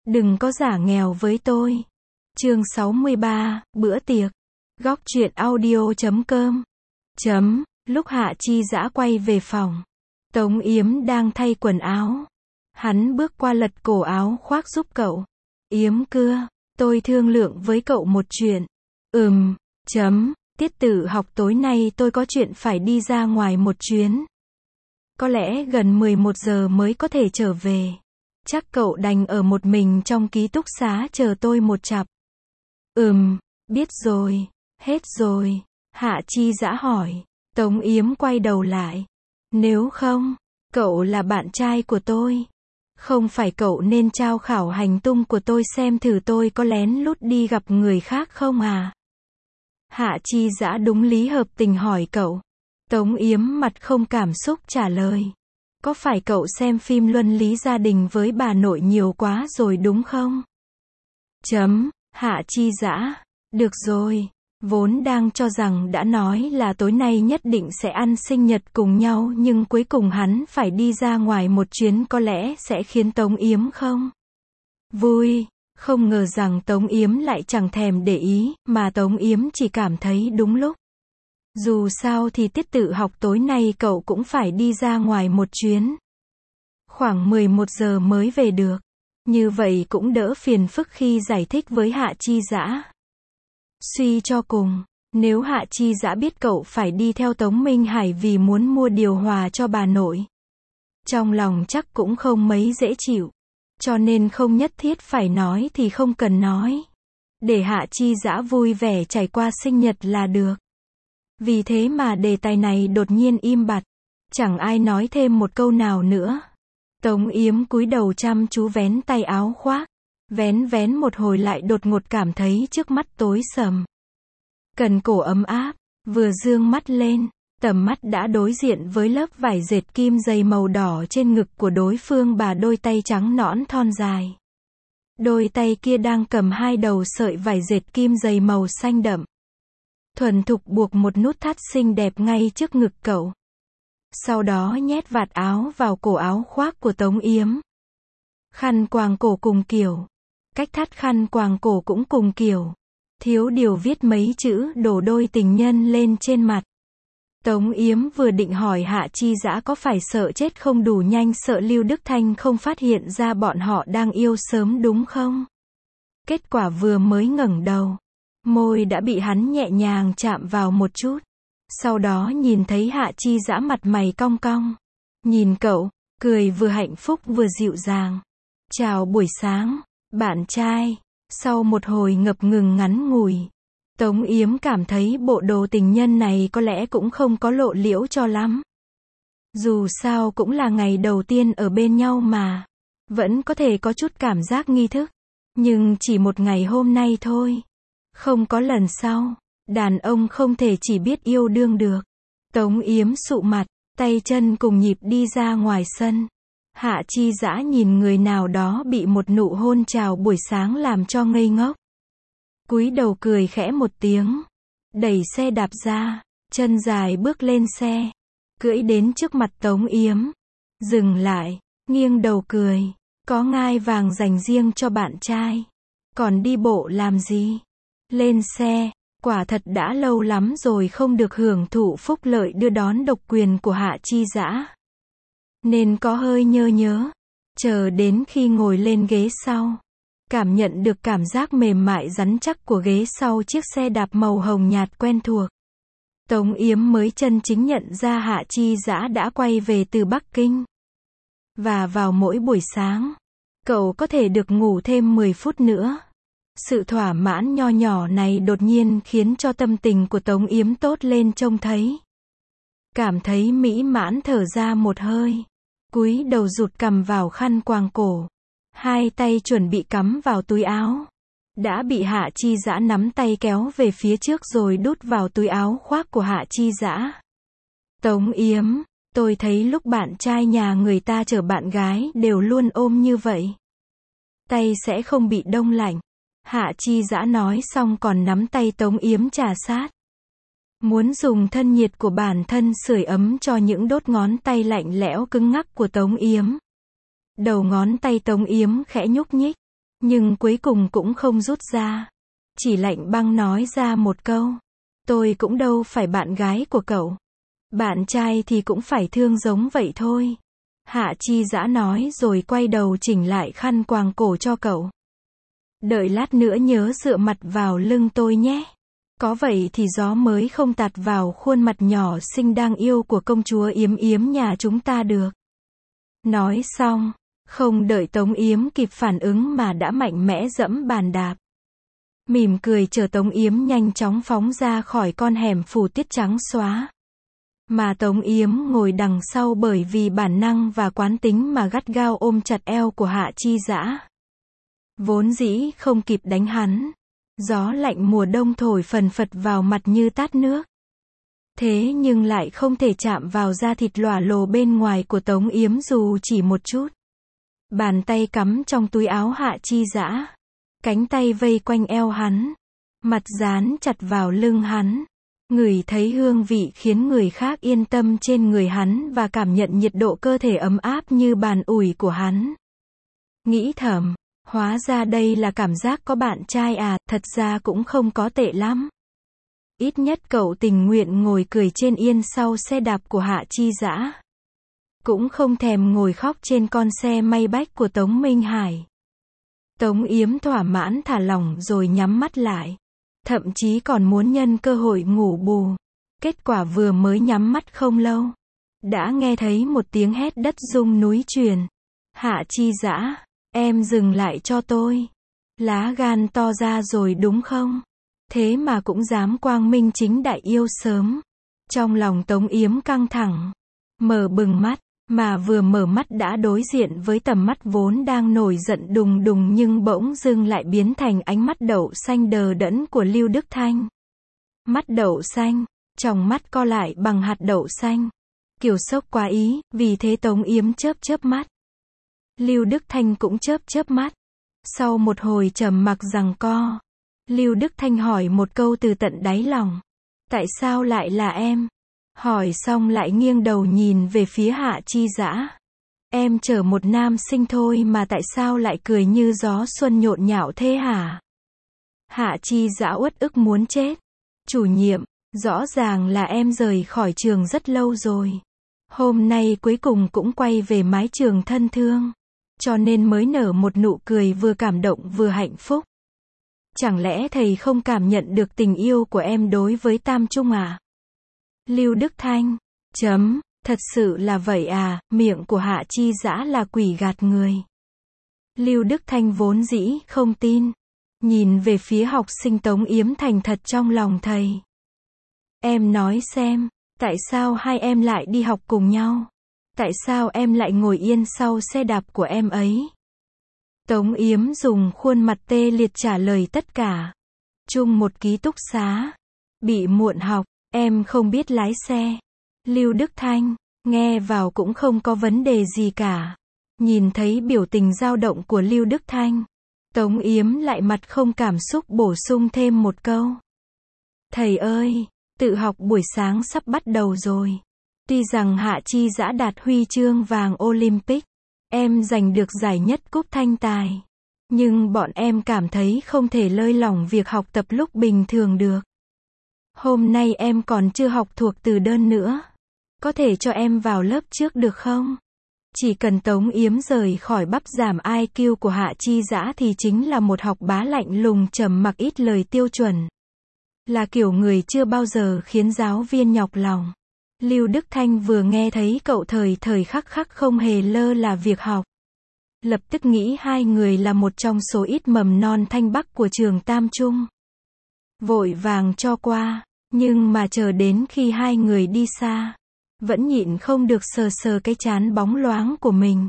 Đừng có giả nghèo với tôi. Chương 63, bữa tiệc. Góc truyện audio.com. Lúc Hạ Chi Dã quay về phòng, Tống Yếm đang thay quần áo. Hắn bước qua lật cổ áo khoác giúp cậu. Yếm cưa, tôi thương lượng với cậu một chuyện. Tiết tự học tối nay tôi có chuyện phải đi ra ngoài một chuyến. Có lẽ gần 11 giờ mới có thể trở về. Chắc cậu đành ở một mình trong ký túc xá chờ tôi một chặp. Biết rồi, hết rồi. Hạ Chi Dã hỏi. Tống Yếm quay đầu lại. Nếu không, cậu là bạn trai của tôi. Không phải cậu nên trao khảo hành tung của tôi xem thử tôi có lén lút đi gặp người khác không à? Hạ Chi Dã đúng lý hợp tình hỏi cậu. Tống Yếm mặt không cảm xúc trả lời. Có phải cậu xem phim luân lý gia đình với bà nội nhiều quá rồi đúng không? Hạ Chi Dã. Được rồi. Vốn đang cho rằng đã nói là tối nay nhất định sẽ ăn sinh nhật cùng nhau nhưng cuối cùng hắn phải đi ra ngoài một chuyến có lẽ sẽ khiến Tống Yếm không vui. Không ngờ rằng Tống Yếm lại chẳng thèm để ý, mà Tống Yếm chỉ cảm thấy đúng lúc. Dù sao thì tiết tự học tối nay cậu cũng phải đi ra ngoài một chuyến. Khoảng 11 giờ mới về được. Như vậy cũng đỡ phiền phức khi giải thích với Hạ Chi Dã. Suy cho cùng, nếu Hạ Chi Dã biết cậu phải đi theo Tống Minh Hải vì muốn mua điều hòa cho bà nội, trong lòng chắc cũng không mấy dễ chịu. Cho nên không nhất thiết phải nói thì không cần nói. Để Hạ Chi Dã vui vẻ trải qua sinh nhật là được. Vì thế mà đề tài này đột nhiên im bặt. Chẳng ai nói thêm một câu nào nữa. Tống Yếm cúi đầu chăm chú vén tay áo khoác. Vén một hồi lại đột ngột cảm thấy trước mắt tối sầm. Cần cổ ấm áp, vừa dương mắt lên, tầm mắt đã đối diện với lớp vải dệt kim dày màu đỏ trên ngực của đối phương bà đôi tay trắng nõn thon dài. Đôi tay kia đang cầm hai đầu sợi vải dệt kim dày màu xanh đậm. Thuần thục buộc một nút thắt xinh đẹp ngay trước ngực cậu. Sau đó nhét vạt áo vào cổ áo khoác của Tống Yếm. Khăn quàng cổ cùng kiểu. Cách thắt khăn quàng cổ cũng cùng kiểu. Thiếu điều viết mấy chữ đổ đôi tình nhân lên trên mặt. Tống Yếm vừa định hỏi Hạ Chi Dã có phải sợ chết không đủ nhanh sợ Lưu Đức Thanh không phát hiện ra bọn họ đang yêu sớm đúng không? Kết quả vừa mới ngẩng đầu, môi đã bị hắn nhẹ nhàng chạm vào một chút. Sau đó nhìn thấy Hạ Chi Dã mặt mày cong cong. Nhìn cậu, cười vừa hạnh phúc vừa dịu dàng. Chào buổi sáng, bạn trai. Sau một hồi ngập ngừng ngắn ngủi, Tống Yếm cảm thấy bộ đồ tình nhân này có lẽ cũng không có lộ liễu cho lắm. Dù sao cũng là ngày đầu tiên ở bên nhau mà. Vẫn có thể có chút cảm giác nghi thức. Nhưng chỉ một ngày hôm nay thôi. Không có lần sau. Đàn ông không thể chỉ biết yêu đương được. Tống Yếm sụ mặt, tay chân cùng nhịp đi ra ngoài sân. Hạ Chi Dã nhìn người nào đó bị một nụ hôn chào buổi sáng làm cho ngây ngốc. Cúi đầu cười khẽ một tiếng. Đẩy xe đạp ra, chân dài bước lên xe. Cưỡi đến trước mặt Tống Yếm. Dừng lại, nghiêng đầu cười. Có ngai vàng dành riêng cho bạn trai. Còn đi bộ làm gì? Lên xe. Quả thật đã lâu lắm rồi không được hưởng thụ phúc lợi đưa đón độc quyền của Hạ Chi Dã. Nên có hơi nhớ nhớ. Chờ đến khi ngồi lên ghế sau. Cảm nhận được cảm giác mềm mại rắn chắc của ghế sau chiếc xe đạp màu hồng nhạt quen thuộc. Tống Yếm mới chân chính nhận ra Hạ Chi Dã đã quay về từ Bắc Kinh. Và vào mỗi buổi sáng, cậu có thể được ngủ thêm 10 phút nữa. Sự thỏa mãn nho nhỏ này đột nhiên khiến cho tâm tình của Tống Yếm tốt lên trông thấy. Cảm thấy mỹ mãn thở ra một hơi. Cúi đầu rụt cằm vào khăn quàng cổ. Hai tay chuẩn bị cắm vào túi áo. Đã bị Hạ Chi Dã nắm tay kéo về phía trước rồi đút vào túi áo khoác của Hạ Chi Dã. Tống Yếm, tôi thấy lúc bạn trai nhà người ta chở bạn gái đều luôn ôm như vậy. Tay sẽ không bị đông lạnh. Hạ Chi Dã nói xong còn nắm tay Tống Yếm chà sát. Muốn dùng thân nhiệt của bản thân sưởi ấm cho những đốt ngón tay lạnh lẽo cứng ngắc của Tống Yếm. Đầu ngón tay Tống Yếm khẽ nhúc nhích. Nhưng cuối cùng cũng không rút ra. Chỉ lạnh băng nói ra một câu. Tôi cũng đâu phải bạn gái của cậu. Bạn trai thì cũng phải thương giống vậy thôi. Hạ Chi Dã nói rồi quay đầu chỉnh lại khăn quàng cổ cho cậu. Đợi lát nữa nhớ dựa mặt vào lưng tôi nhé. Có vậy thì gió mới không tạt vào khuôn mặt nhỏ xinh đang yêu của công chúa Yếm Yếm nhà chúng ta được. Nói xong, không đợi Tống Yếm kịp phản ứng mà đã mạnh mẽ giẫm bàn đạp. Mỉm cười chờ Tống Yếm nhanh chóng phóng ra khỏi con hẻm phủ tiết trắng xóa. Mà Tống Yếm ngồi đằng sau bởi vì bản năng và quán tính mà gắt gao ôm chặt eo của Hạ Chi Dã. Vốn dĩ không kịp đánh hắn. Gió lạnh mùa đông thổi phần phật vào mặt như tát nước. Thế nhưng lại không thể chạm vào da thịt lòa lồ bên ngoài của Tống Yếm dù chỉ một chút. Bàn tay cắm trong túi áo Hạ Chi Dã. Cánh tay vây quanh eo hắn. Mặt dán chặt vào lưng hắn. Ngửi thấy hương vị khiến người khác yên tâm trên người hắn và cảm nhận nhiệt độ cơ thể ấm áp như bàn ủi của hắn. Nghĩ thầm, hóa ra đây là cảm giác có bạn trai à, thật ra cũng không có tệ lắm. Ít nhất cậu tình nguyện ngồi cười trên yên sau xe đạp của Hạ Chi Dã. Cũng không thèm ngồi khóc trên con xe may bách của Tống Minh Hải. Tống Yếm thỏa mãn thả lỏng rồi nhắm mắt lại. Thậm chí còn muốn nhân cơ hội ngủ bù. Kết quả vừa mới nhắm mắt không lâu. Đã nghe thấy một tiếng hét đất rung núi truyền. Hạ Chi Dã, em dừng lại cho tôi. Lá gan to ra rồi đúng không? Thế mà cũng dám quang minh chính đại yêu sớm. Trong lòng Tống Yếm căng thẳng. Mở bừng mắt. Mà vừa mở mắt đã đối diện với tầm mắt vốn đang nổi giận đùng đùng nhưng bỗng dưng lại biến thành ánh mắt đậu xanh đờ đẫn của Lưu Đức Thanh. Mắt đậu xanh, tròng mắt co lại bằng hạt đậu xanh. Kiểu sốc quá ý, vì thế Tống Yếm chớp mắt. Lưu Đức Thanh cũng chớp mắt. Sau một hồi trầm mặc giằng co, Lưu Đức Thanh hỏi một câu từ tận đáy lòng. Tại sao lại là em? Hỏi xong lại nghiêng đầu nhìn về phía Hạ Chi Dã. Em chở một nam sinh thôi mà tại sao lại cười như gió xuân nhộn nhạo thế hả? Hạ Chi Dã uất ức muốn chết. Chủ nhiệm, rõ ràng là em rời khỏi trường rất lâu rồi. Hôm nay cuối cùng cũng quay về mái trường thân thương. Cho nên mới nở một nụ cười vừa cảm động vừa hạnh phúc. Chẳng lẽ thầy không cảm nhận được tình yêu của em đối với Tam Trung à? Lưu Đức Thanh, thật sự là vậy à, miệng của Hạ Chi Dã là quỷ gạt người. Lưu Đức Thanh vốn dĩ không tin. Nhìn về phía học sinh Tống Yếm thành thật trong lòng thầy. Em nói xem, tại sao hai em lại đi học cùng nhau? Tại sao em lại ngồi yên sau xe đạp của em ấy? Tống Yếm dùng khuôn mặt tê liệt trả lời tất cả. Chung một ký túc xá. Bị muộn học. Em không biết lái xe. Lưu Đức Thanh, nghe vào cũng không có vấn đề gì cả. Nhìn thấy biểu tình dao động của Lưu Đức Thanh, Tống Yếm lại mặt không cảm xúc bổ sung thêm một câu. Thầy ơi, tự học buổi sáng sắp bắt đầu rồi. Tuy rằng Hạ Chi Dã đạt huy chương vàng Olympic, em giành được giải nhất cúp Thanh Tài. Nhưng bọn em cảm thấy không thể lơi lỏng việc học tập lúc bình thường được. Hôm nay em còn chưa học thuộc từ đơn nữa. Có thể cho em vào lớp trước được không? Chỉ cần Tống Yếm rời khỏi bắp giảm IQ của Hạ Chi Dã thì chính là một học bá lạnh lùng trầm mặc ít lời tiêu chuẩn. Là kiểu người chưa bao giờ khiến giáo viên nhọc lòng. Lưu Đức Thanh vừa nghe thấy cậu thời khắc khắc không hề lơ là việc học. Lập tức nghĩ hai người là một trong số ít mầm non Thanh Bắc của trường Tam Trung. Vội vàng cho qua. Nhưng mà chờ đến khi hai người đi xa, vẫn nhịn không được sờ cái trán bóng loáng của mình.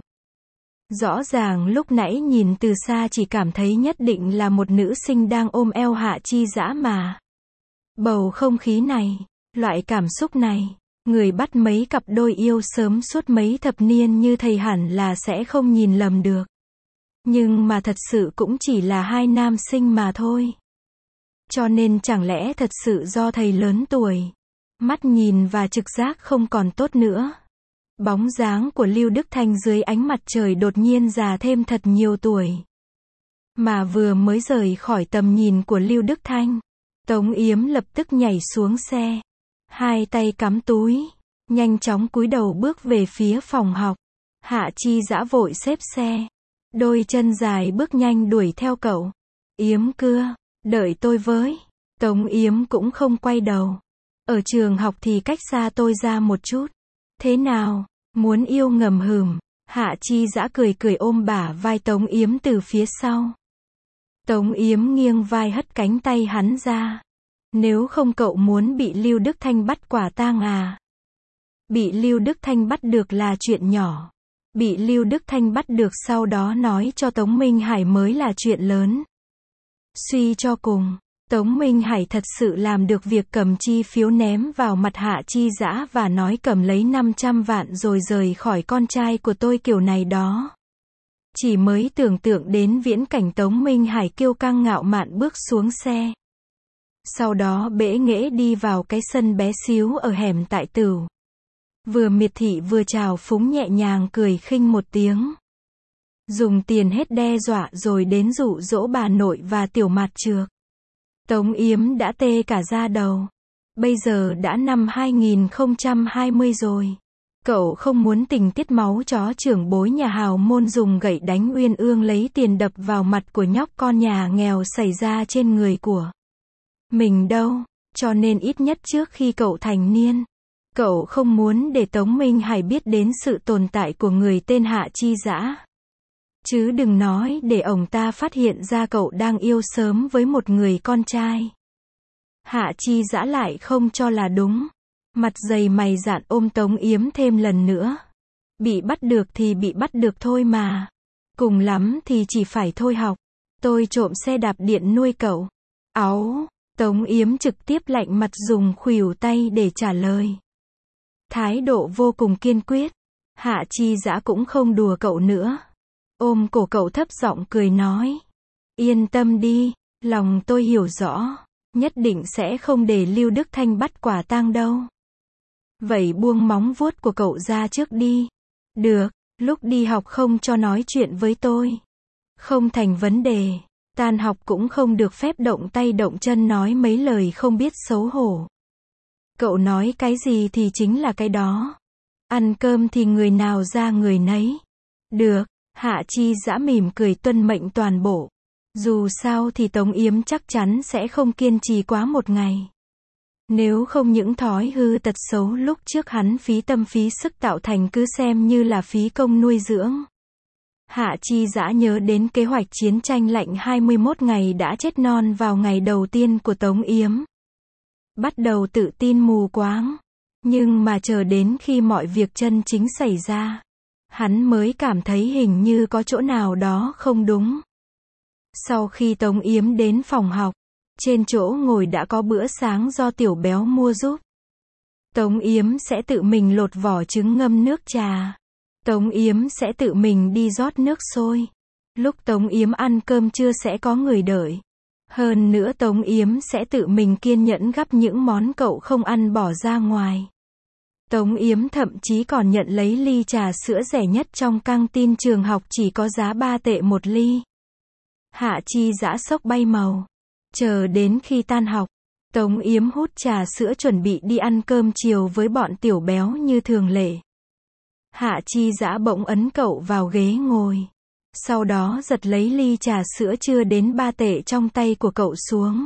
Rõ ràng lúc nãy nhìn từ xa chỉ cảm thấy nhất định là một nữ sinh đang ôm eo Hạ Chi Dã mà. Bầu không khí này, loại cảm xúc này, người bắt mấy cặp đôi yêu sớm suốt mấy thập niên như thầy hẳn là sẽ không nhìn lầm được. Nhưng mà thật sự cũng chỉ là hai nam sinh mà thôi. Cho nên chẳng lẽ thật sự do thầy lớn tuổi, mắt nhìn và trực giác không còn tốt nữa. Bóng dáng của Lưu Đức Thanh dưới ánh mặt trời đột nhiên già thêm thật nhiều tuổi. Mà vừa mới rời khỏi tầm nhìn của Lưu Đức Thanh, Tống Yếm lập tức nhảy xuống xe, hai tay cắm túi, nhanh chóng cúi đầu bước về phía phòng học. Hạ Chi Dã vội xếp xe, đôi chân dài bước nhanh đuổi theo cậu. Yếm cưa, đợi tôi với. Tống Yếm cũng không quay đầu. Ở trường học thì cách xa tôi ra một chút. Thế nào, muốn yêu ngầm hửm. Hạ Chi Dã cười cười ôm bả vai Tống Yếm từ phía sau. Tống Yếm nghiêng vai hất cánh tay hắn ra. Nếu không cậu muốn bị Lưu Đức Thanh bắt quả tang à? Bị Lưu Đức Thanh bắt được là chuyện nhỏ. Bị Lưu Đức Thanh bắt được sau đó nói cho Tống Minh Hải mới là chuyện lớn. Suy cho cùng, Tống Minh Hải thật sự làm được việc cầm chi phiếu ném vào mặt Hạ Chi Dã và nói cầm lấy 500 vạn rồi rời khỏi con trai của tôi kiểu này đó. Chỉ mới tưởng tượng đến viễn cảnh Tống Minh Hải kiêu căng ngạo mạn bước xuống xe. Sau đó bẽ nghễ đi vào cái sân bé xíu ở hẻm Tại Tửu. Vừa miệt thị vừa chào phúng nhẹ nhàng cười khinh một tiếng. Dùng tiền hết đe dọa rồi đến dụ dỗ bà nội và tiểu mạt trược. Tống Yếm đã tê cả da đầu. Bây giờ đã năm 2020 rồi. Cậu không muốn tình tiết máu chó trưởng bối nhà hào môn dùng gậy đánh uyên ương lấy tiền đập vào mặt của nhóc con nhà nghèo xảy ra trên người của mình đâu. Cho nên ít nhất trước khi cậu thành niên, cậu không muốn để Tống Minh Hải biết đến sự tồn tại của người tên Hạ Chi Dã. Chứ đừng nói để ông ta phát hiện ra cậu đang yêu sớm với một người con trai. Hạ Chi Dã lại không cho là đúng. Mặt dày mày dạn ôm Tống Yếm thêm lần nữa. Bị bắt được thì bị bắt được thôi mà. Cùng lắm thì chỉ phải thôi học. Tôi trộm xe đạp điện nuôi cậu. Áu, Tống Yếm trực tiếp lạnh mặt dùng khuỷu tay để trả lời. Thái độ vô cùng kiên quyết. Hạ Chi Dã cũng không đùa cậu nữa. Ôm cổ cậu thấp giọng cười nói. Yên tâm đi, lòng tôi hiểu rõ. Nhất định sẽ không để Lưu Đức Thanh bắt quả tang đâu. Vậy buông móng vuốt của cậu ra trước đi. Được, lúc đi học không cho nói chuyện với tôi. Không thành vấn đề. Tan học cũng không được phép động tay động chân nói mấy lời không biết xấu hổ. Cậu nói cái gì thì chính là cái đó. Ăn cơm thì người nào ra người nấy. Được, Hạ Chi Dã mỉm cười tuân mệnh toàn bộ. Dù sao thì Tống Yếm chắc chắn sẽ không kiên trì quá một ngày. Nếu không những thói hư tật xấu lúc trước hắn phí tâm phí sức tạo thành cứ xem như là phí công nuôi dưỡng. Hạ Chi Dã nhớ đến kế hoạch chiến tranh lạnh 21 ngày đã chết non vào ngày đầu tiên của Tống Yếm. Bắt đầu tự tin mù quáng. Nhưng mà chờ đến khi mọi việc chân chính xảy ra, hắn mới cảm thấy hình như có chỗ nào đó không đúng. Sau khi Tống Yếm đến phòng học, trên chỗ ngồi đã có bữa sáng do Tiểu Béo mua giúp. Tống Yếm sẽ tự mình lột vỏ trứng ngâm nước trà. Tống Yếm sẽ tự mình đi rót nước sôi. Lúc Tống Yếm ăn cơm trưa sẽ có người đợi. Hơn nữa Tống Yếm sẽ tự mình kiên nhẫn gắp những món cậu không ăn bỏ ra ngoài. Tống Yếm thậm chí còn nhận lấy ly trà sữa rẻ nhất trong căng tin trường học chỉ có giá 3 tệ một ly. Hạ Chi Dã sốc bay màu. Chờ đến khi tan học, Tống Yếm hút trà sữa chuẩn bị đi ăn cơm chiều với bọn Tiểu Béo như thường lệ. Hạ Chi Dã bỗng ấn cậu vào ghế ngồi. Sau đó giật lấy ly trà sữa chưa đến 3 tệ trong tay của cậu xuống.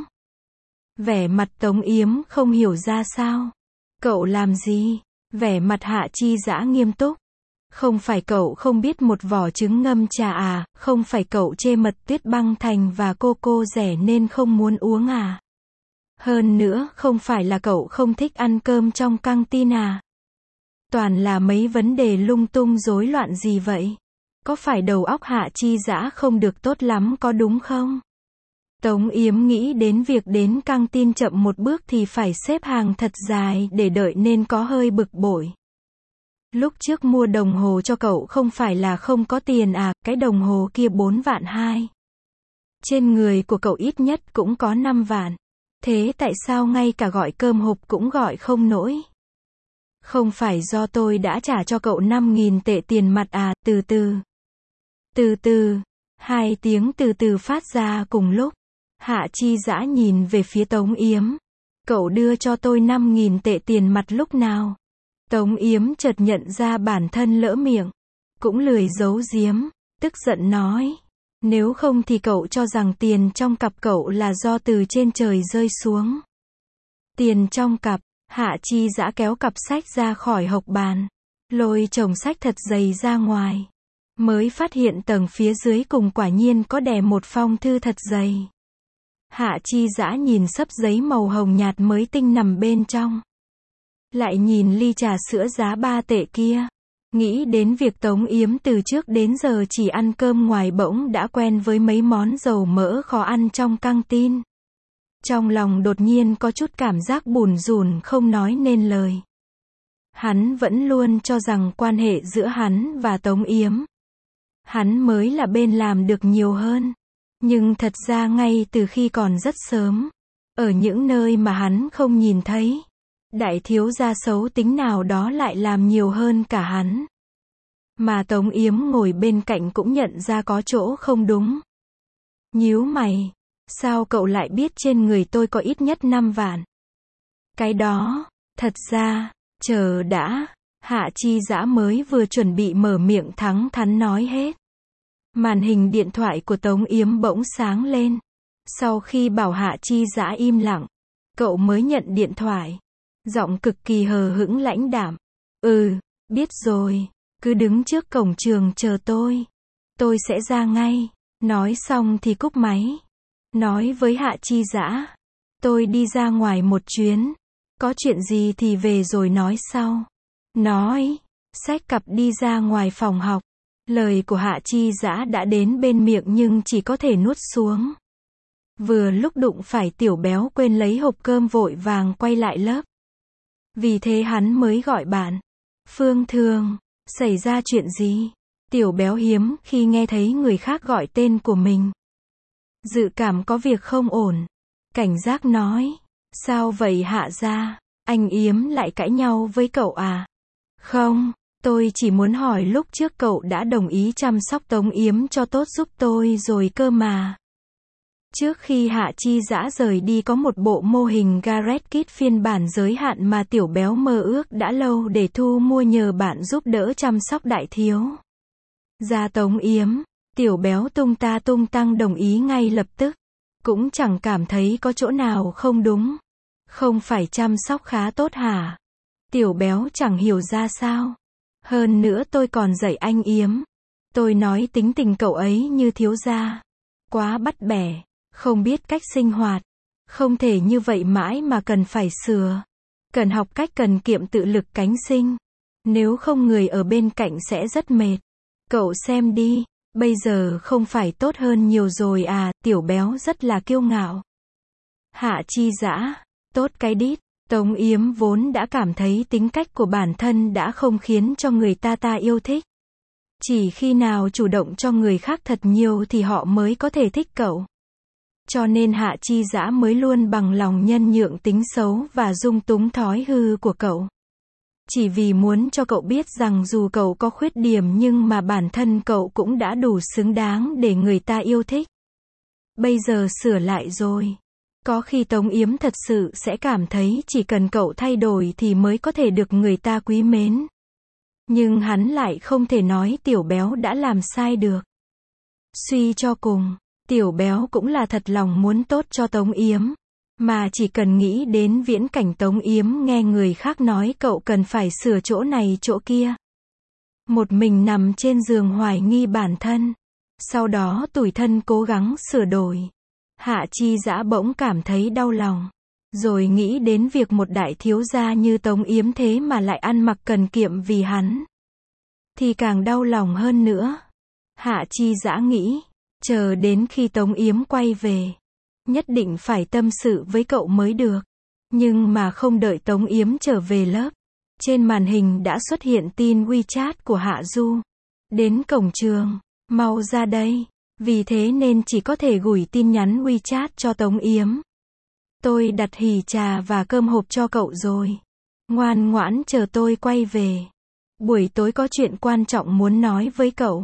Vẻ mặt Tống Yếm không hiểu ra sao. Cậu làm gì? Vẻ mặt Hạ Chi Dã nghiêm túc. Không phải cậu không biết một vỏ trứng ngâm trà à, không phải cậu chê mật tuyết băng thành và cô rẻ nên không muốn uống à. Hơn nữa không phải là cậu không thích ăn cơm trong căng tin à. Toàn là mấy vấn đề lung tung rối loạn gì vậy? Có phải đầu óc Hạ Chi Dã không được tốt lắm có đúng không? Tống Yếm nghĩ đến việc đến căng tin chậm một bước thì phải xếp hàng thật dài để đợi nên có hơi bực bội. Lúc trước mua đồng hồ cho cậu không phải là không có tiền à, cái đồng hồ kia 4 vạn 2. Trên người của cậu ít nhất cũng có 5 vạn. Thế tại sao ngay cả gọi cơm hộp cũng gọi không nổi? Không phải do tôi đã trả cho cậu 5.000 tệ tiền mặt à, từ từ. Hai tiếng từ từ phát ra cùng lúc. Hạ Chi Dã nhìn về phía Tống Yếm. Cậu đưa cho tôi 5.000 tệ tiền mặt lúc nào? Tống Yếm chợt nhận ra bản thân lỡ miệng. Cũng lười giấu giếm. Tức giận nói. Nếu không thì cậu cho rằng tiền trong cặp cậu là do từ trên trời rơi xuống. Tiền trong cặp. Hạ Chi Dã kéo cặp sách ra khỏi hộc bàn. Lôi chồng sách thật dày ra ngoài. Mới phát hiện tầng phía dưới cùng quả nhiên có đè một phong thư thật dày. Hạ Chi Dã nhìn xấp giấy màu hồng nhạt mới tinh nằm bên trong. Lại nhìn ly trà sữa giá 3 tệ kia. Nghĩ đến việc Tống Yếm từ trước đến giờ chỉ ăn cơm ngoài bỗng đã quen với mấy món dầu mỡ khó ăn trong căng tin. Trong lòng đột nhiên có chút cảm giác bủn rủn không nói nên lời. Hắn vẫn luôn cho rằng quan hệ giữa hắn và Tống Yếm. Hắn mới là bên làm được nhiều hơn. Nhưng thật ra ngay từ khi còn rất sớm, ở những nơi mà hắn không nhìn thấy, đại thiếu gia xấu tính nào đó lại làm nhiều hơn cả hắn. Mà Tống Yếm ngồi bên cạnh cũng nhận ra có chỗ không đúng. Nhíu mày, sao cậu lại biết trên người tôi có ít nhất 5 vạn? Cái đó, thật ra, chờ đã, Hạ Chi Dã mới vừa chuẩn bị mở miệng thẳng thắn nói hết. Màn hình điện thoại của Tống Yếm bỗng sáng lên. Sau khi bảo Hạ Chi Dã im lặng, cậu mới nhận điện thoại. Giọng cực kỳ hờ hững lãnh đạm. Biết rồi, cứ đứng trước cổng trường chờ tôi. Tôi sẽ ra ngay. Nói xong thì cúp máy. Nói với Hạ Chi Dã, tôi đi ra ngoài một chuyến. Có chuyện gì thì về rồi nói sau. Nói, xách cặp đi ra ngoài phòng học. Lời của Hạ Chi Dã đã đến bên miệng nhưng chỉ có thể nuốt xuống. Vừa lúc đụng phải Tiểu Béo quên lấy hộp cơm vội vàng quay lại lớp. Vì thế hắn mới gọi bạn. Phương Thường, xảy ra chuyện gì? Tiểu Béo hiếm khi nghe thấy người khác gọi tên của mình. Dự cảm có việc không ổn. Cảnh giác nói. Sao vậy Hạ gia? Anh Yếm lại cãi nhau với cậu à? Không. Tôi chỉ muốn hỏi lúc trước cậu đã đồng ý chăm sóc Tống Yếm cho tốt giúp tôi rồi cơ mà. Trước khi Hạ Chi Dã rời đi có một bộ mô hình Gareth Kit phiên bản giới hạn mà Tiểu Béo mơ ước đã lâu để thu mua nhờ bạn giúp đỡ chăm sóc đại thiếu gia Tống Yếm. Tiểu Béo tung ta tung tăng đồng ý ngay lập tức. Cũng chẳng cảm thấy có chỗ nào không đúng. Không phải chăm sóc khá tốt hả? Tiểu Béo chẳng hiểu ra sao. Hơn nữa tôi còn dạy anh Yếm. Tôi nói tính tình cậu ấy như thiếu gia. Quá bắt bẻ, không biết cách sinh hoạt. Không thể như vậy mãi mà cần phải sửa. Cần học cách cần kiệm tự lực cánh sinh. Nếu không người ở bên cạnh sẽ rất mệt. Cậu xem đi, bây giờ không phải tốt hơn nhiều rồi à? Tiểu Béo rất là kiêu ngạo. Hạ Chi Dã, tốt cái đít. Tống Yếm vốn đã cảm thấy tính cách của bản thân đã không khiến cho người ta yêu thích. Chỉ khi nào chủ động cho người khác thật nhiều thì họ mới có thể thích cậu. Cho nên Hạ Chi Dã mới luôn bằng lòng nhân nhượng tính xấu và dung túng thói hư của cậu. Chỉ vì muốn cho cậu biết rằng dù cậu có khuyết điểm nhưng mà bản thân cậu cũng đã đủ xứng đáng để người ta yêu thích. Bây giờ sửa lại rồi. Có khi Tống Yếm thật sự sẽ cảm thấy chỉ cần cậu thay đổi thì mới có thể được người ta quý mến. Nhưng hắn lại không thể nói Tiểu Béo đã làm sai được. Suy cho cùng, Tiểu Béo cũng là thật lòng muốn tốt cho Tống Yếm. Mà chỉ cần nghĩ đến viễn cảnh Tống Yếm nghe người khác nói cậu cần phải sửa chỗ này chỗ kia. Một mình nằm trên giường hoài nghi bản thân. Sau đó tủi thân cố gắng sửa đổi. Hạ Chi Dã bỗng cảm thấy đau lòng. Rồi nghĩ đến việc một đại thiếu gia như Tống Yếm thế mà lại ăn mặc cần kiệm vì hắn. Thì càng đau lòng hơn nữa. Hạ Chi Dã nghĩ, chờ đến khi Tống Yếm quay về, nhất định phải tâm sự với cậu mới được. Nhưng mà không đợi Tống Yếm trở về lớp. Trên màn hình đã xuất hiện tin WeChat của Hạ Du. Đến cổng trường, mau ra đây. Vì thế nên chỉ có thể gửi tin nhắn WeChat cho Tống Yếm. Tôi đặt hỉ trà và cơm hộp cho cậu rồi. Ngoan ngoãn chờ tôi quay về. Buổi tối có chuyện quan trọng muốn nói với cậu.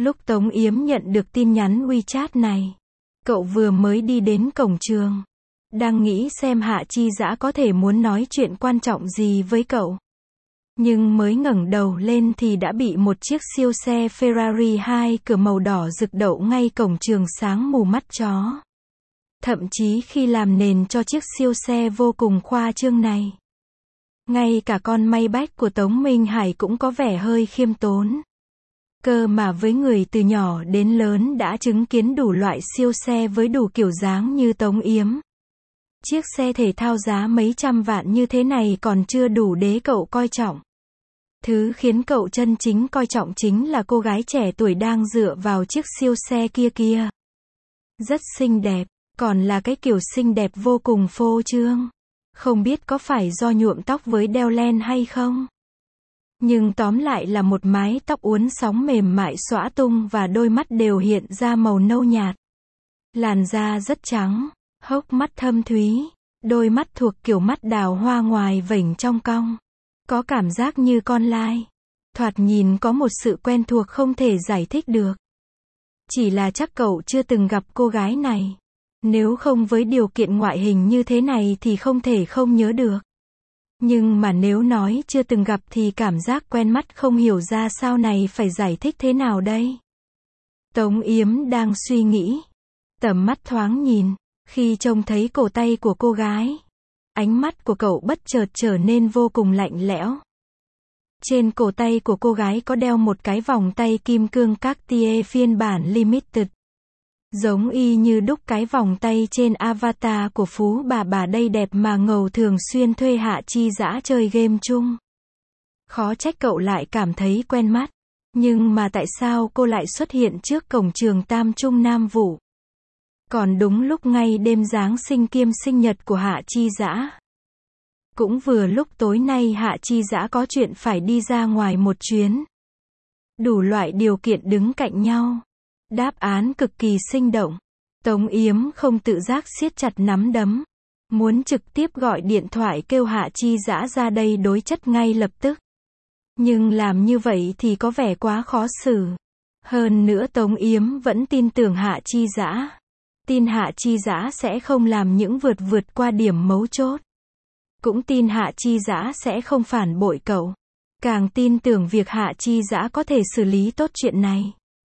Lúc Tống Yếm nhận được tin nhắn WeChat này, cậu vừa mới đi đến cổng trường. Đang nghĩ xem Hạ Chi Dã có thể muốn nói chuyện quan trọng gì với cậu. Nhưng mới ngẩng đầu lên thì đã bị một chiếc siêu xe Ferrari 2 cửa màu đỏ rực đậu ngay cổng trường sáng mù mắt chó. Thậm chí khi làm nền cho chiếc siêu xe vô cùng khoa trương này, ngay cả con Maybach của Tống Minh Hải cũng có vẻ hơi khiêm tốn. Cơ mà với người từ nhỏ đến lớn đã chứng kiến đủ loại siêu xe với đủ kiểu dáng như Tống Yếm, chiếc xe thể thao giá mấy trăm vạn như thế này còn chưa đủ để cậu coi trọng. Thứ khiến cậu chân chính coi trọng chính là cô gái trẻ tuổi đang dựa vào chiếc siêu xe kia. Rất xinh đẹp, còn là cái kiểu xinh đẹp vô cùng phô trương. Không biết có phải do nhuộm tóc với đeo len hay không? Nhưng tóm lại là một mái tóc uốn sóng mềm mại xõa tung và đôi mắt đều hiện ra màu nâu nhạt. Làn da rất trắng, hốc mắt thâm thúy, đôi mắt thuộc kiểu mắt đào hoa ngoài vểnh trong cong. Có cảm giác như con lai. Thoạt nhìn có một sự quen thuộc không thể giải thích được. Chỉ là chắc cậu chưa từng gặp cô gái này. Nếu không với điều kiện ngoại hình như thế này thì không thể không nhớ được. Nhưng mà nếu nói chưa từng gặp thì cảm giác quen mắt không hiểu ra sao này phải giải thích thế nào đây. Tống Yếm đang suy nghĩ. Tầm mắt thoáng nhìn. Khi trông thấy cổ tay của cô gái, ánh mắt của cậu bất chợt trở nên vô cùng lạnh lẽo. Trên cổ tay của cô gái có đeo một cái vòng tay kim cương Cartier phiên bản limited. Giống y như đúc cái vòng tay trên avatar của phú bà đây đẹp mà ngầu thường xuyên thuê Hạ Chi Dã chơi game chung. Khó trách cậu lại cảm thấy quen mắt. Nhưng mà tại sao cô lại xuất hiện trước cổng trường Tam Trung Nam Vũ? Còn đúng lúc ngay đêm Giáng sinh kiêm sinh nhật của Hạ Chi Dã. Cũng vừa lúc tối nay Hạ Chi Dã có chuyện phải đi ra ngoài một chuyến. Đủ loại điều kiện đứng cạnh nhau. Đáp án cực kỳ sinh động. Tống Yếm không tự giác siết chặt nắm đấm. Muốn trực tiếp gọi điện thoại kêu Hạ Chi Dã ra đây đối chất ngay lập tức. Nhưng làm như vậy thì có vẻ quá khó xử. Hơn nữa Tống Yếm vẫn tin tưởng Hạ Chi Dã. Tin Hạ Chi Dã sẽ không làm những vượt qua điểm mấu chốt. Cũng tin Hạ Chi Dã sẽ không phản bội cậu. Càng tin tưởng việc Hạ Chi Dã có thể xử lý tốt chuyện này.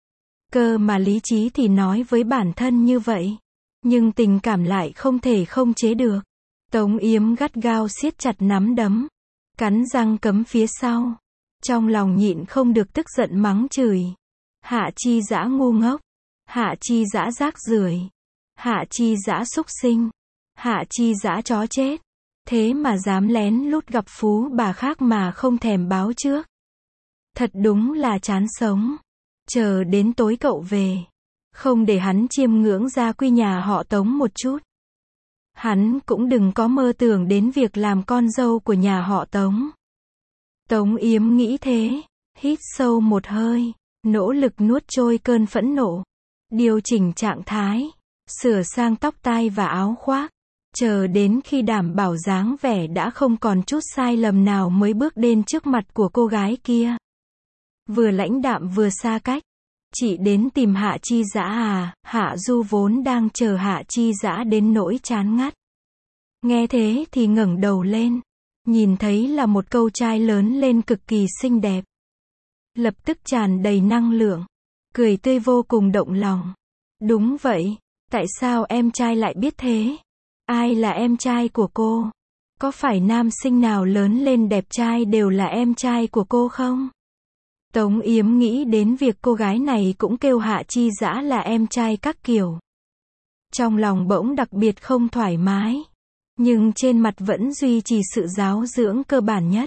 Cơ mà lý trí thì nói với bản thân như vậy. Nhưng tình cảm lại không thể không chế được. Tống Yếm gắt gao siết chặt nắm đấm. Cắn răng cấm phía sau. Trong lòng nhịn không được tức giận mắng chửi. Hạ Chi Dã ngu ngốc. Hạ Chi Dã rác rưởi. Hạ Chi Dã súc sinh. Hạ Chi Dã chó chết. Thế mà dám lén lút gặp phú bà khác mà không thèm báo trước. Thật đúng là chán sống. Chờ đến tối cậu về. Không để hắn chiêm ngưỡng gia quy nhà họ Tống một chút. Hắn cũng đừng có mơ tưởng đến việc làm con dâu của nhà họ Tống. Tống Yếm nghĩ thế. Hít sâu một hơi. Nỗ lực nuốt trôi cơn phẫn nộ. Điều chỉnh trạng thái. Sửa sang tóc tai và áo khoác. Chờ đến khi đảm bảo dáng vẻ đã không còn chút sai lầm nào mới bước đến trước mặt của cô gái kia. Vừa lãnh đạm vừa xa cách. Chị đến tìm Hạ Chi Dã à? Hạ Du vốn đang chờ Hạ Chi Dã đến nỗi chán ngắt. Nghe thế thì ngẩng đầu lên. Nhìn thấy là một cậu trai lớn lên cực kỳ xinh đẹp. Lập tức tràn đầy năng lượng. Cười tươi vô cùng động lòng. Đúng vậy. Tại sao em trai lại biết thế? Ai là em trai của cô? Có phải nam sinh nào lớn lên đẹp trai đều là em trai của cô không? Tống Yếm nghĩ đến việc cô gái này cũng kêu Hạ Chi Dã là em trai các kiểu. Trong lòng bỗng đặc biệt không thoải mái. Nhưng trên mặt vẫn duy trì sự giáo dưỡng cơ bản nhất.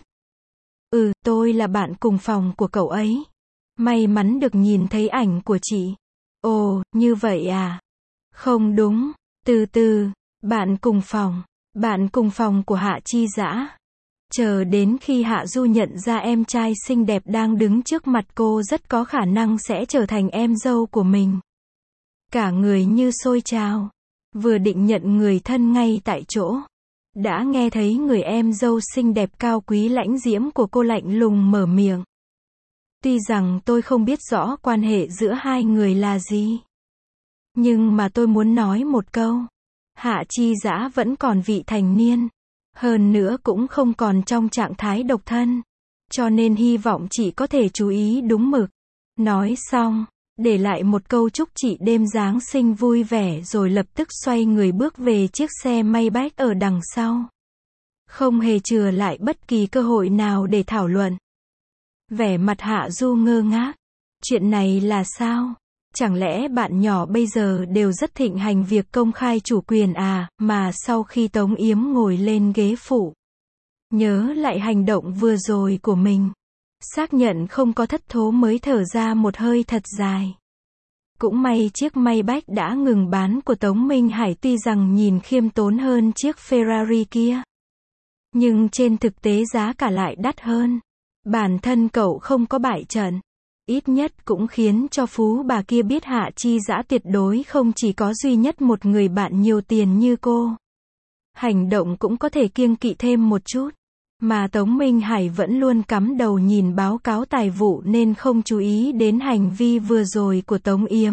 Tôi là bạn cùng phòng của cậu ấy. May mắn được nhìn thấy ảnh của chị. Ồ, như vậy à? Không đúng. Từ từ, bạn cùng phòng của Hạ Chi Dã. Chờ đến khi Hạ Du nhận ra em trai xinh đẹp đang đứng trước mặt cô rất có khả năng sẽ trở thành em dâu của mình. Cả người như sôi trào. Vừa định nhận người thân ngay tại chỗ. Đã nghe thấy người em dâu xinh đẹp cao quý lãnh diễm của cô lạnh lùng mở miệng. Tuy rằng tôi không biết rõ quan hệ giữa hai người là gì. Nhưng mà tôi muốn nói một câu. Hạ Chi Dã vẫn còn vị thành niên. Hơn nữa cũng không còn trong trạng thái độc thân. Cho nên hy vọng chị có thể chú ý đúng mực. Nói xong, để lại một câu chúc chị đêm Giáng sinh vui vẻ rồi lập tức xoay người bước về chiếc xe Maybach ở đằng sau. Không hề chừa lại bất kỳ cơ hội nào để thảo luận. Vẻ mặt Hạ Du ngơ ngác. Chuyện này là sao? Chẳng lẽ bạn nhỏ bây giờ đều rất thịnh hành việc công khai chủ quyền à, mà sau khi Tống Yếm ngồi lên ghế phụ. Nhớ lại hành động vừa rồi của mình. Xác nhận không có thất thố mới thở ra một hơi thật dài. Cũng may chiếc Maybach đã ngừng bán của Tống Minh Hải tuy rằng nhìn khiêm tốn hơn chiếc Ferrari kia. Nhưng trên thực tế giá cả lại đắt hơn. Bản thân cậu không có bại trận. Ít nhất cũng khiến cho phú bà kia biết Hạ Chi Dã tuyệt đối không chỉ có duy nhất một người bạn nhiều tiền như cô. Hành động cũng có thể kiêng kỵ thêm một chút. Mà Tống Minh Hải vẫn luôn cắm đầu nhìn báo cáo tài vụ nên không chú ý đến hành vi vừa rồi của Tống Yếm.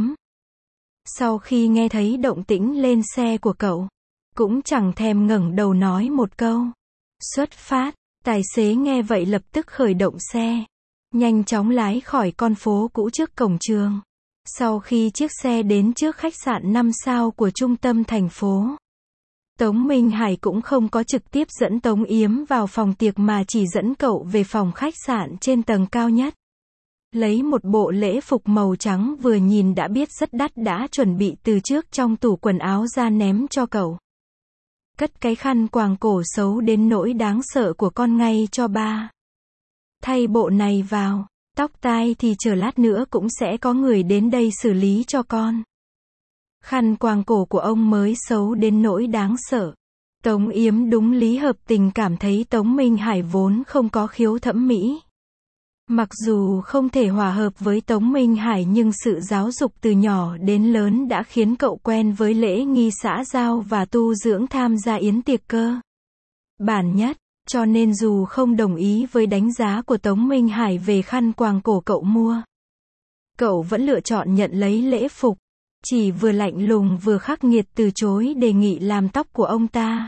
Sau khi nghe thấy động tĩnh lên xe của cậu, cũng chẳng thèm ngẩng đầu nói một câu. Xuất phát, tài xế nghe vậy lập tức khởi động xe. Nhanh chóng lái khỏi con phố cũ trước cổng trường. Sau khi chiếc xe đến trước khách sạn 5 sao của trung tâm thành phố, Tống Minh Hải cũng không có trực tiếp dẫn Tống Yếm vào phòng tiệc mà chỉ dẫn cậu về phòng khách sạn trên tầng cao nhất. Lấy một bộ lễ phục màu trắng vừa nhìn đã biết rất đắt đã chuẩn bị từ trước trong tủ quần áo ra ném cho cậu. Cất cái khăn quàng cổ xấu đến nỗi đáng sợ của con ngay cho ba. Thay bộ này vào, tóc tai thì chờ lát nữa cũng sẽ có người đến đây xử lý cho con. Khăn quàng cổ của ông mới xấu đến nỗi đáng sợ. Tống Yếm đúng lý hợp tình cảm thấy Tống Minh Hải vốn không có khiếu thẩm mỹ. Mặc dù không thể hòa hợp với Tống Minh Hải nhưng sự giáo dục từ nhỏ đến lớn đã khiến cậu quen với lễ nghi xã giao và tu dưỡng tham gia yến tiệc cơ bản nhất. Cho nên dù không đồng ý với đánh giá của Tống Minh Hải về khăn quàng cổ cậu mua, cậu vẫn lựa chọn nhận lấy lễ phục. Chỉ vừa lạnh lùng vừa khắc nghiệt từ chối đề nghị làm tóc của ông ta.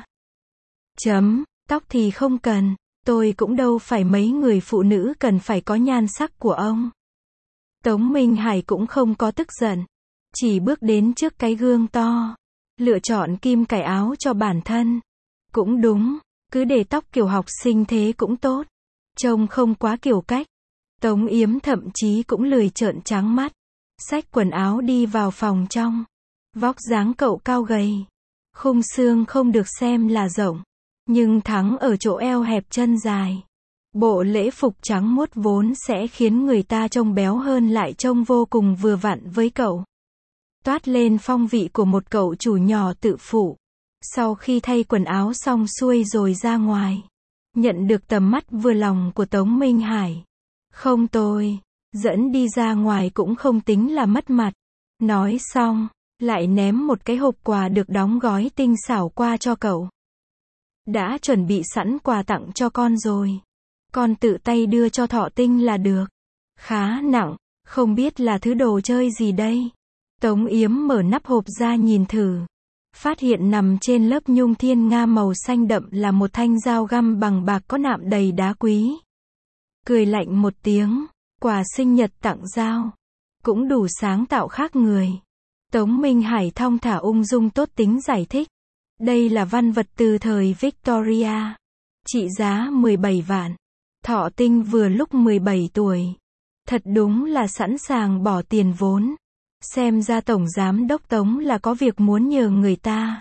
Tóc thì không cần, tôi cũng đâu phải mấy người phụ nữ cần phải có nhan sắc của ông. Tống Minh Hải cũng không có tức giận. Chỉ bước đến trước cái gương to. Lựa chọn kim cài áo cho bản thân. Cũng đúng. Cứ để tóc kiểu học sinh thế cũng tốt. Trông không quá kiểu cách. Tống Yếm thậm chí cũng lười trợn trắng mắt. Xách quần áo đi vào phòng trong. Vóc dáng cậu cao gầy. Khung xương không được xem là rộng. Nhưng thắng ở chỗ eo hẹp chân dài. Bộ lễ phục trắng muốt vốn sẽ khiến người ta trông béo hơn lại trông vô cùng vừa vặn với cậu. Toát lên phong vị của một cậu chủ nhỏ tự phụ. Sau khi thay quần áo xong xuôi rồi ra ngoài, nhận được tầm mắt vừa lòng của Tống Minh Hải. Không tôi, dẫn đi ra ngoài cũng không tính là mất mặt. Nói xong, lại ném một cái hộp quà được đóng gói tinh xảo qua cho cậu. Đã chuẩn bị sẵn quà tặng cho con rồi. Con tự tay đưa cho Thọ Tinh là được. Khá nặng, không biết là thứ đồ chơi gì đây. Tống Yếm mở nắp hộp ra nhìn thử. Phát hiện nằm trên lớp nhung thiên nga màu xanh đậm là một thanh dao găm bằng bạc có nạm đầy đá quý. Cười lạnh một tiếng, quà sinh nhật tặng dao. Cũng đủ sáng tạo khác người. Tống Minh Hải thong thả ung dung tốt tính giải thích. Đây là văn vật từ thời Victoria. Trị giá 17 vạn. Thọ Tinh vừa lúc 17 tuổi. Thật đúng là sẵn sàng bỏ tiền vốn. Xem ra Tổng Giám Đốc Tống là có việc muốn nhờ người ta.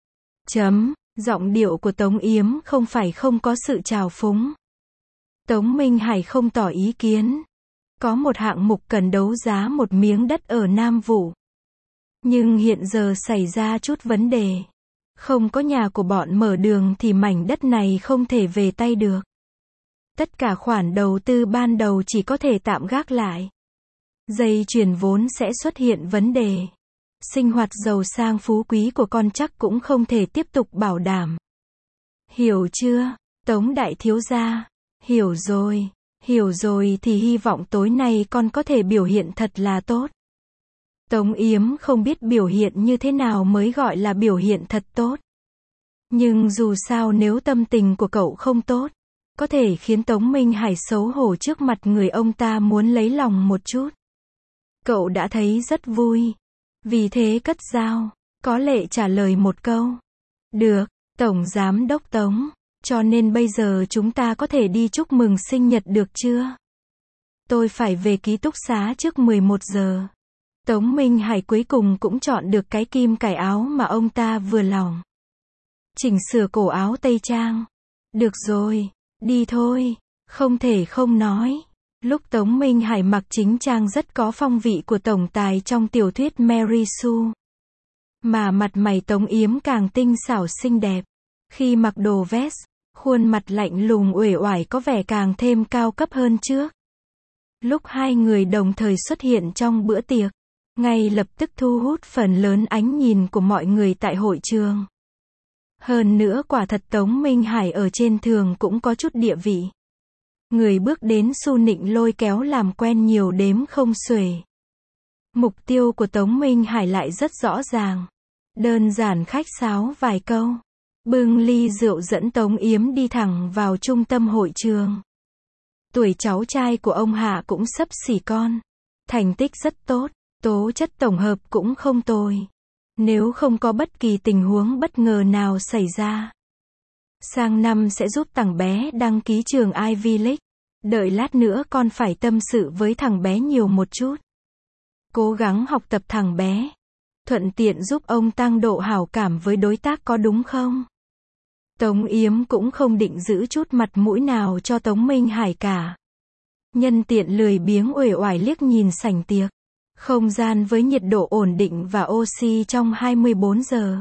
Giọng điệu của Tống Yếm không phải không có sự trào phúng. Tống Minh Hải không tỏ ý kiến. Có một hạng mục cần đấu giá một miếng đất ở Nam Vũ. Nhưng hiện giờ xảy ra chút vấn đề. Không có nhà của bọn mở đường thì mảnh đất này không thể về tay được. Tất cả khoản đầu tư ban đầu chỉ có thể tạm gác lại. Dây chuyền vốn sẽ xuất hiện vấn đề. Sinh hoạt giàu sang phú quý của con chắc cũng không thể tiếp tục bảo đảm. Hiểu chưa, Tống đại thiếu gia? Hiểu rồi. Hiểu rồi thì hy vọng tối nay con có thể biểu hiện thật là tốt. Tống Yếm không biết biểu hiện như thế nào mới gọi là biểu hiện thật tốt. Nhưng dù sao nếu tâm tình của cậu không tốt, có thể khiến Tống Minh Hải xấu hổ trước mặt người ông ta muốn lấy lòng một chút. Cậu đã thấy rất vui. Vì thế cất dao, có lệ trả lời một câu. Được, Tổng Giám đốc Tống, cho nên bây giờ chúng ta có thể đi chúc mừng sinh nhật được chưa? Tôi phải về ký túc xá trước 11 giờ. Tống Minh Hải cuối cùng cũng chọn được cái kim cài áo mà ông ta vừa lòng. Chỉnh sửa cổ áo tây trang. Được rồi, đi thôi, không thể không nói. Lúc Tống Minh Hải mặc chính trang rất có phong vị của tổng tài trong tiểu thuyết Mary Sue. Mà mặt mày Tống Yếm càng tinh xảo xinh đẹp. Khi mặc đồ vest, khuôn mặt lạnh lùng uể oải có vẻ càng thêm cao cấp hơn trước. Lúc hai người đồng thời xuất hiện trong bữa tiệc, ngay lập tức thu hút phần lớn ánh nhìn của mọi người tại hội trường. Hơn nữa quả thật Tống Minh Hải ở trên thường cũng có chút địa vị. Người bước đến xu nịnh lôi kéo làm quen nhiều đếm không xuể. Mục tiêu của Tống Minh Hải lại rất rõ ràng. Đơn giản khách sáo vài câu. Bưng ly rượu dẫn Tống Yếm đi thẳng vào trung tâm hội trường. Tuổi cháu trai của ông Hạ cũng xấp xỉ con. Thành tích rất tốt, tố chất tổng hợp cũng không tồi. Nếu không có bất kỳ tình huống bất ngờ nào xảy ra, sang năm sẽ giúp thằng bé đăng ký trường Ivy League. Đợi lát nữa con phải tâm sự với thằng bé nhiều một chút. Cố gắng học tập thằng bé. Thuận tiện giúp ông tăng độ hảo cảm với đối tác có đúng không? Tống Yếm cũng không định giữ chút mặt mũi nào cho Tống Minh Hải cả. Nhân tiện lười biếng uể oải liếc nhìn sảnh tiệc. Không gian với nhiệt độ ổn định và oxy trong 24 giờ.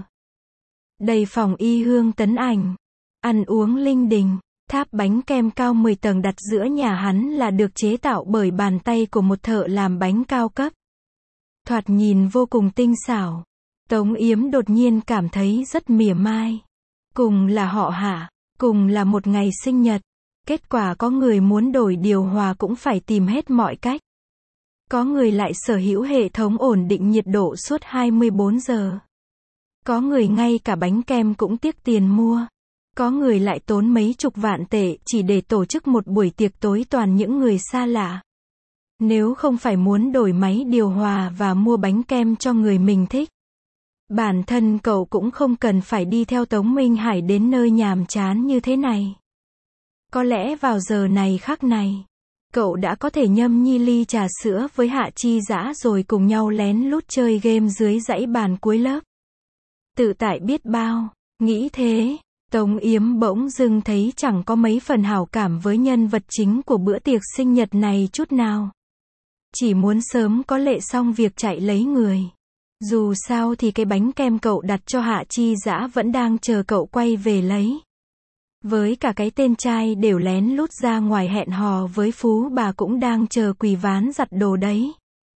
Đầy phòng y hương tấn ảnh. Ăn uống linh đình. Tháp bánh kem cao 10 tầng đặt giữa nhà hắn là được chế tạo bởi bàn tay của một thợ làm bánh cao cấp. Thoạt nhìn vô cùng tinh xảo. Tống Yếm đột nhiên cảm thấy rất mỉa mai. Cùng là họ Hạ, cùng là một ngày sinh nhật. Kết quả có người muốn đổi điều hòa cũng phải tìm hết mọi cách. Có người lại sở hữu hệ thống ổn định nhiệt độ suốt 24 giờ. Có người ngay cả bánh kem cũng tiếc tiền mua. Có người lại tốn mấy chục vạn tệ chỉ để tổ chức một buổi tiệc tối toàn những người xa lạ. Nếu không phải muốn đổi máy điều hòa và mua bánh kem cho người mình thích, bản thân cậu cũng không cần phải đi theo Tống Minh Hải đến nơi nhàm chán như thế này. Có lẽ vào giờ này khắc này, cậu đã có thể nhâm nhi ly trà sữa với Hạ Chi Dã rồi cùng nhau lén lút chơi game dưới dãy bàn cuối lớp. Tự tại biết bao, nghĩ thế, Tống Yếm bỗng dưng thấy chẳng có mấy phần hảo cảm với nhân vật chính của bữa tiệc sinh nhật này chút nào. Chỉ muốn sớm có lệ xong việc chạy lấy người. Dù sao thì cái bánh kem cậu đặt cho Hạ Chi Dã vẫn đang chờ cậu quay về lấy. Với cả cái tên trai đều lén lút ra ngoài hẹn hò với phú bà cũng đang chờ quỳ ván giặt đồ đấy.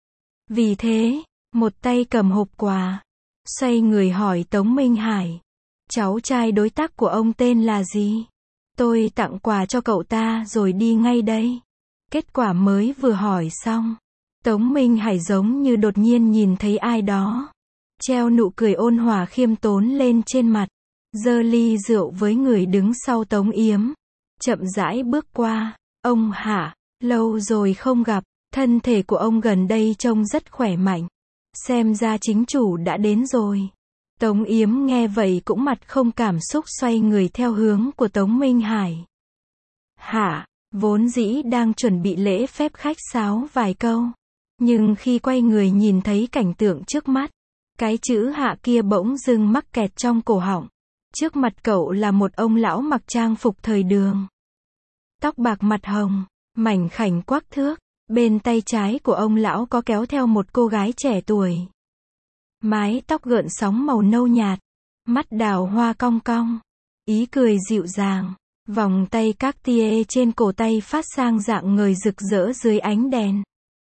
Vì thế, một tay cầm hộp quà, xoay người hỏi Tống Minh Hải. Cháu trai đối tác của ông tên là gì? Tôi tặng quà cho cậu ta rồi đi ngay đây. Kết quả mới vừa hỏi xong, Tống Minh Hải giống như đột nhiên nhìn thấy ai đó. Treo nụ cười ôn hòa khiêm tốn lên trên mặt. Giơ ly rượu với người đứng sau Tống Yếm. Chậm rãi bước qua. Ông Hạ, lâu rồi không gặp. Thân thể của ông gần đây trông rất khỏe mạnh. Xem ra chính chủ đã đến rồi. Tống Yếm nghe vậy cũng mặt không cảm xúc xoay người theo hướng của Tống Minh Hải. Hạ, vốn dĩ đang chuẩn bị lễ phép khách sáo vài câu. Nhưng khi quay người nhìn thấy cảnh tượng trước mắt, cái chữ Hạ kia bỗng dưng mắc kẹt trong cổ họng. Trước mặt cậu là một ông lão mặc trang phục thời đường. Tóc bạc mặt hồng, mảnh khảnh quắc thước. Bên tay trái của ông lão có kéo theo một cô gái trẻ tuổi. Mái tóc gợn sóng màu nâu nhạt. Mắt đào hoa cong cong. Ý cười dịu dàng. Vòng tay Cartier trên cổ tay phát sang dạng ngời rực rỡ dưới ánh đèn.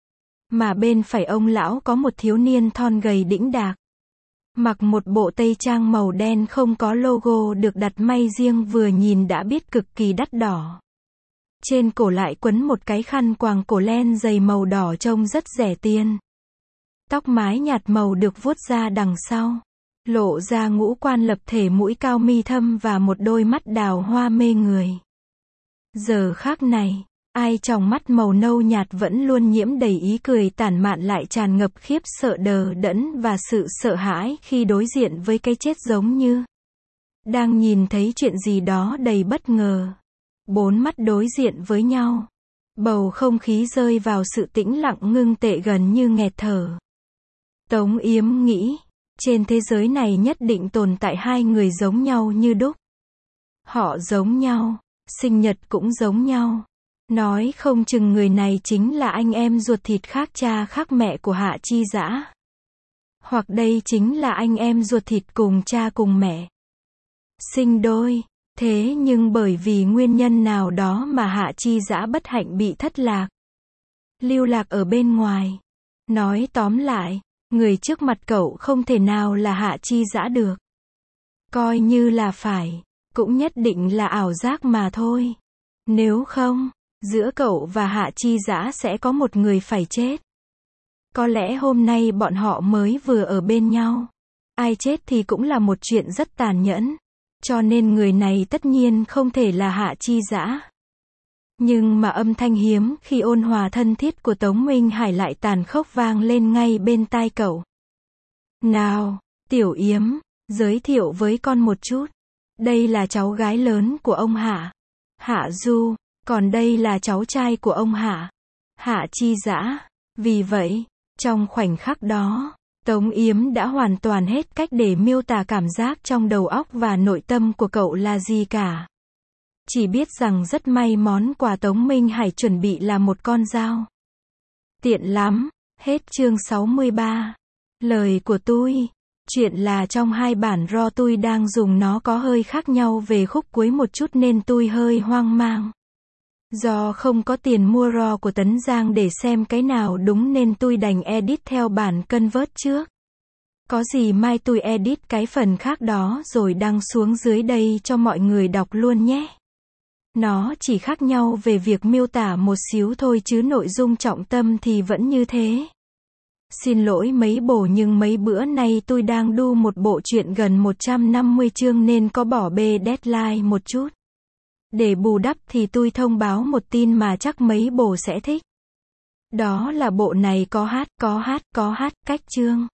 Mà bên phải ông lão có một thiếu niên thon gầy đĩnh đạc. Mặc một bộ tây trang màu đen không có logo được đặt may riêng vừa nhìn đã biết cực kỳ đắt đỏ. Trên cổ lại quấn một cái khăn quàng cổ len dày màu đỏ trông rất rẻ tiền. Tóc mái nhạt màu được vuốt ra đằng sau, lộ ra ngũ quan lập thể, mũi cao mi thâm và một đôi mắt đào hoa mê người. Giờ khắc này, ai trong mắt màu nâu nhạt vẫn luôn nhiễm đầy ý cười tản mạn lại tràn ngập khiếp sợ, đờ đẫn và sự sợ hãi khi đối diện với cái chết, giống như đang nhìn thấy chuyện gì đó đầy bất ngờ. Bốn mắt đối diện với nhau. Bầu không khí rơi vào sự tĩnh lặng ngưng tệ gần như nghẹt thở. Tống Yếm nghĩ, trên thế giới này nhất định tồn tại hai người giống nhau như đúc. Họ giống nhau, sinh nhật cũng giống nhau. Nói không chừng người này chính là anh em ruột thịt khác cha khác mẹ của Hạ Chi Dã. Hoặc đây chính là anh em ruột thịt cùng cha cùng mẹ. Sinh đôi. Thế nhưng bởi vì nguyên nhân nào đó mà Hạ Chi Dã bất hạnh bị thất lạc. Lưu lạc ở bên ngoài. Nói tóm lại, người trước mặt cậu không thể nào là Hạ Chi Dã được. Coi như là phải, cũng nhất định là ảo giác mà thôi. Nếu không, giữa cậu và Hạ Chi Dã sẽ có một người phải chết. Có lẽ hôm nay bọn họ mới vừa ở bên nhau. Ai chết thì cũng là một chuyện rất tàn nhẫn. Cho nên người này tất nhiên không thể là Hạ Chi Dã. Nhưng mà âm thanh hiếm khi ôn hòa thân thiết của Tống Minh Hải lại tàn khốc vang lên ngay bên tai cậu. Nào, Tiểu Yếm, giới thiệu với con một chút. Đây là cháu gái lớn của ông Hạ. Hạ Du, còn đây là cháu trai của ông Hạ. Hạ Chi Dã. Vì vậy, trong khoảnh khắc đó, Tống Yếm đã hoàn toàn hết cách để miêu tả cảm giác trong đầu óc và nội tâm của cậu là gì cả. Chỉ biết rằng rất may món quà Tống Minh Hải chuẩn bị là một con dao. Tiện lắm. Hết chương 63. Lời của tôi. Chuyện là trong hai bản RAW tôi đang dùng nó có hơi khác nhau về khúc cuối một chút nên tôi hơi hoang mang. Do không có tiền mua RAW của Tấn Giang để xem cái nào đúng nên tôi đành edit theo bản convert trước. Có gì mai tôi edit cái phần khác đó rồi đăng xuống dưới đây cho mọi người đọc luôn nhé. Nó chỉ khác nhau về việc miêu tả một xíu thôi chứ nội dung trọng tâm thì vẫn như thế. Xin lỗi mấy bồ nhưng mấy bữa nay tôi đang đu một bộ truyện gần 150 chương nên có bỏ bê deadline một chút. Để bù đắp thì tôi thông báo một tin mà chắc mấy bồ sẽ thích. Đó là bộ này có hát cách chương.